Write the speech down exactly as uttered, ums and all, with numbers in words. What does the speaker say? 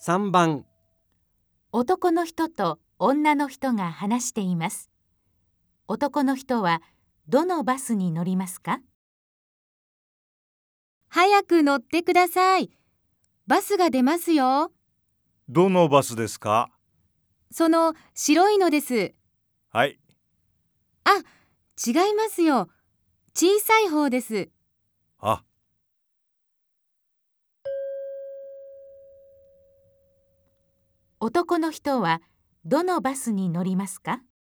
さんばん、 男の人と女の人が話しています。男の人はどのバスに乗りますか？ 早く乗ってください。バスが出ますよ。 どのバスですか？ その白いのです。 はい。 あ、違いますよ。小さい方です。 あ、 男の人はどのバスに乗りますか？